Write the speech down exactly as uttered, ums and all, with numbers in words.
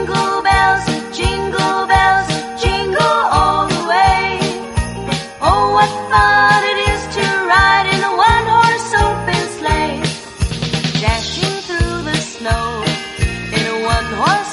Jingle bells, jingle bells, jingle all the way. Oh, what fun it is to ride in a one-horse open sleigh. Dashing through the snow in a one-horse